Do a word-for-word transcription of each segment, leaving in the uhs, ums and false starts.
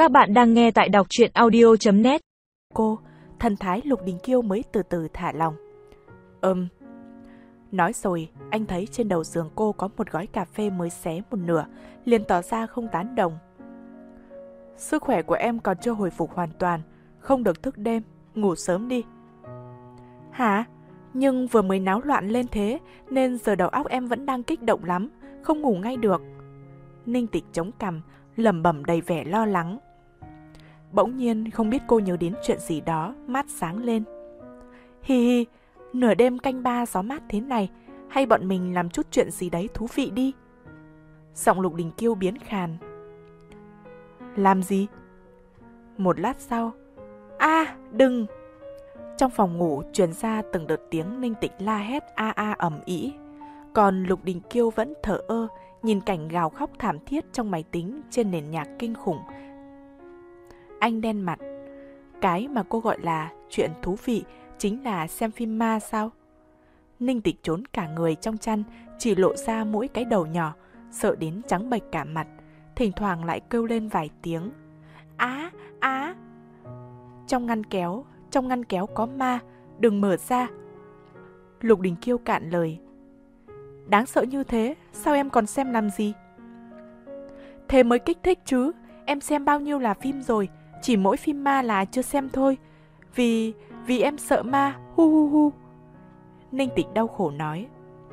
Các bạn đang nghe tại đọc truyện audio chấm net. Cô, thần thái Lục Đình Kiêu mới từ từ thả lòng. Ừm. Nói rồi, anh thấy trên đầu giường cô có một gói cà phê mới xé một nửa, liền tỏ ra không tán đồng. Sức khỏe của em còn chưa hồi phục hoàn toàn, không được thức đêm, ngủ sớm đi. Hả? Nhưng vừa mới náo loạn lên thế, nên giờ đầu óc em vẫn đang kích động lắm, không ngủ ngay được. Ninh Tịch chống cằm, lẩm bẩm đầy vẻ lo lắng. Bỗng nhiên không biết cô nhớ đến chuyện gì đó, mắt sáng lên. Hi hi, nửa đêm canh ba gió mát thế này, hay bọn mình làm chút chuyện gì đấy thú vị đi. Giọng Lục Đình Kiêu biến khàn. Làm gì? Một lát sau. A, đừng! Trong phòng ngủ truyền ra từng đợt tiếng Ninh Tịch la hét a a ầm ĩ. Còn Lục Đình Kiêu vẫn thờ ơ, nhìn cảnh gào khóc thảm thiết trong máy tính trên nền nhạc kinh khủng. Anh đen mặt. Cái mà cô gọi là chuyện thú vị chính là xem phim ma sao? Ninh Tịch trốn cả người trong chăn, chỉ lộ ra mỗi cái đầu nhỏ, sợ đến trắng bệch cả mặt, thỉnh thoảng lại kêu lên vài tiếng. Á, á! Trong ngăn kéo, trong ngăn kéo có ma, đừng mở ra. Lục Đình Kiêu cạn lời. Đáng sợ như thế, sao em còn xem làm gì? Thế mới kích thích chứ, em xem bao nhiêu là phim rồi, chỉ mỗi phim ma là chưa xem thôi. Vì, vì em sợ ma, hu hu hu. Ninh Tịch đau khổ nói.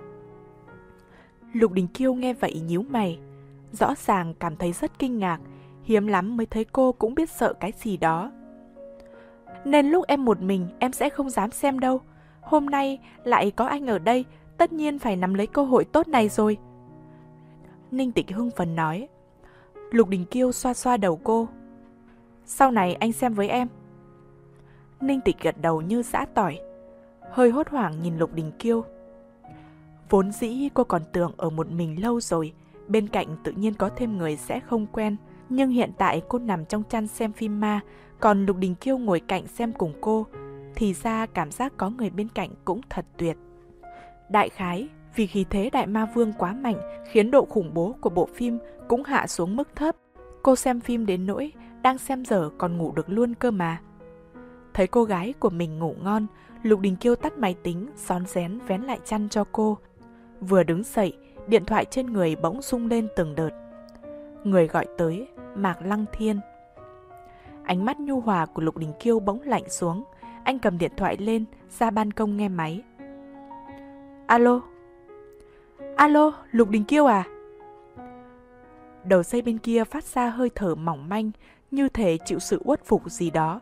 Lục Đình Kiêu nghe vậy nhíu mày, rõ ràng cảm thấy rất kinh ngạc, hiếm lắm mới thấy cô cũng biết sợ cái gì đó. Nên lúc em một mình em sẽ không dám xem đâu, hôm nay lại có anh ở đây, tất nhiên phải nắm lấy cơ hội tốt này rồi. Ninh Tịch hưng phấn nói. Lục Đình Kiêu xoa xoa đầu cô. Sau này anh xem với em. Ninh Tịch gật đầu như giã tỏi, hơi hốt hoảng nhìn Lục Đình Kiêu. Vốn dĩ cô còn tưởng ở một mình lâu rồi, bên cạnh tự nhiên có thêm người sẽ không quen. Nhưng hiện tại cô nằm trong chăn xem phim ma, còn Lục Đình Kiêu ngồi cạnh xem cùng cô, thì ra cảm giác có người bên cạnh cũng thật tuyệt. Đại khái, vì khí thế Đại Ma Vương quá mạnh khiến độ khủng bố của bộ phim cũng hạ xuống mức thấp. Cô xem phim đến nỗi đang xem dở còn ngủ được luôn cơ mà. Thấy cô gái của mình ngủ ngon, Lục Đình Kiêu tắt máy tính, rón rén vén lại chăn cho cô. Vừa đứng dậy, điện thoại trên người bỗng rung lên từng đợt. Người gọi tới, Mạc Lăng Thiên. Ánh mắt nhu hòa của Lục Đình Kiêu bỗng lạnh xuống. Anh cầm điện thoại lên, ra ban công nghe máy. Alo? Alo, Lục Đình Kiêu à? Đầu dây bên kia phát ra hơi thở mỏng manh, như thể chịu sự uất phục gì đó.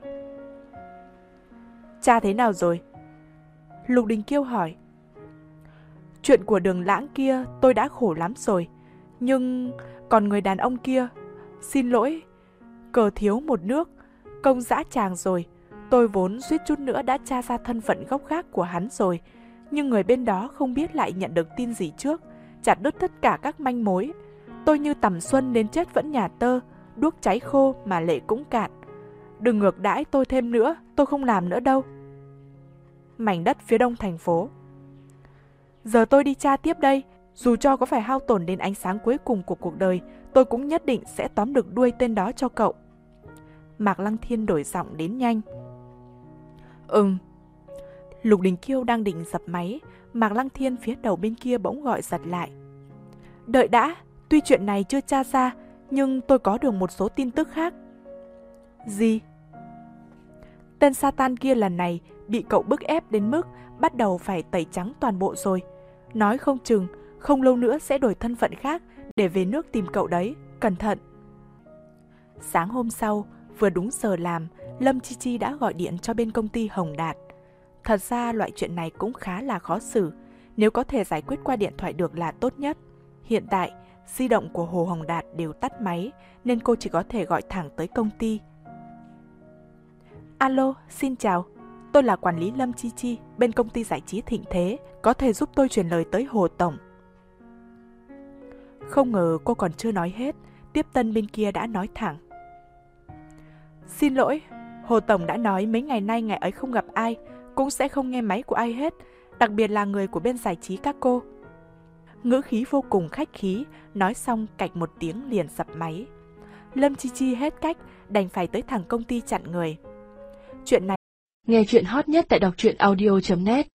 Cha thế nào rồi? Lục Đình Kiêu hỏi. Chuyện của Đường Lãng kia tôi đã khổ lắm rồi, nhưng còn người đàn ông kia, xin lỗi, cờ thiếu một nước, công dã tràng rồi. Tôi vốn suýt chút nữa đã tra ra thân phận gốc gác của hắn rồi, nhưng người bên đó không biết lại nhận được tin gì trước, chặt đứt tất cả các manh mối. Tôi như tầm xuân đến chết vẫn nhà tơ, đuốc cháy khô mà lệ cũng cạn. Đừng ngược đãi tôi thêm nữa, tôi không làm nữa đâu. Mảnh đất phía đông thành phố. Giờ tôi đi tra tiếp đây, dù cho có phải hao tổn đến ánh sáng cuối cùng của cuộc đời, tôi cũng nhất định sẽ tóm được đuôi tên đó cho cậu. Mạc Lăng Thiên đổi giọng đến nhanh. Ừm. Lục Đình Kiêu đang định dập máy, Mạc Lăng Thiên phía đầu bên kia bỗng gọi giật lại. Đợi đã, tuy chuyện này chưa tra ra, nhưng tôi có được một số tin tức khác. Gì? Tên Satan kia lần này bị cậu bức ép đến mức bắt đầu phải tẩy trắng toàn bộ rồi. Nói không chừng, không lâu nữa sẽ đổi thân phận khác để về nước tìm cậu đấy, cẩn thận. Sáng hôm sau, vừa đúng giờ làm, Lâm Chi Chi đã gọi điện cho bên công ty Hồng Đạt. Thật ra loại chuyện này cũng khá là khó xử, nếu có thể giải quyết qua điện thoại được là tốt nhất. Hiện tại, di động của Hồ Hồng Đạt đều tắt máy, nên cô chỉ có thể gọi thẳng tới công ty. Alo, xin chào, tôi là quản lý Lâm Chi Chi, bên công ty giải trí Thịnh Thế, có thể giúp tôi truyền lời tới Hồ Tổng. Không ngờ cô còn chưa nói hết, tiếp tân bên kia đã nói thẳng. Xin lỗi, Hồ Tổng đã nói mấy ngày nay ngày ấy không gặp ai, cũng sẽ không nghe máy của ai hết, đặc biệt là người của bên giải trí các cô. Ngữ khí vô cùng khách khí, nói xong cạch một tiếng liền dập máy. Lâm Chi Chi hết cách, đành phải tới thẳng công ty chặn người. Chuyện này nghe chuyện hot nhất tại đọc truyện audio chấm net.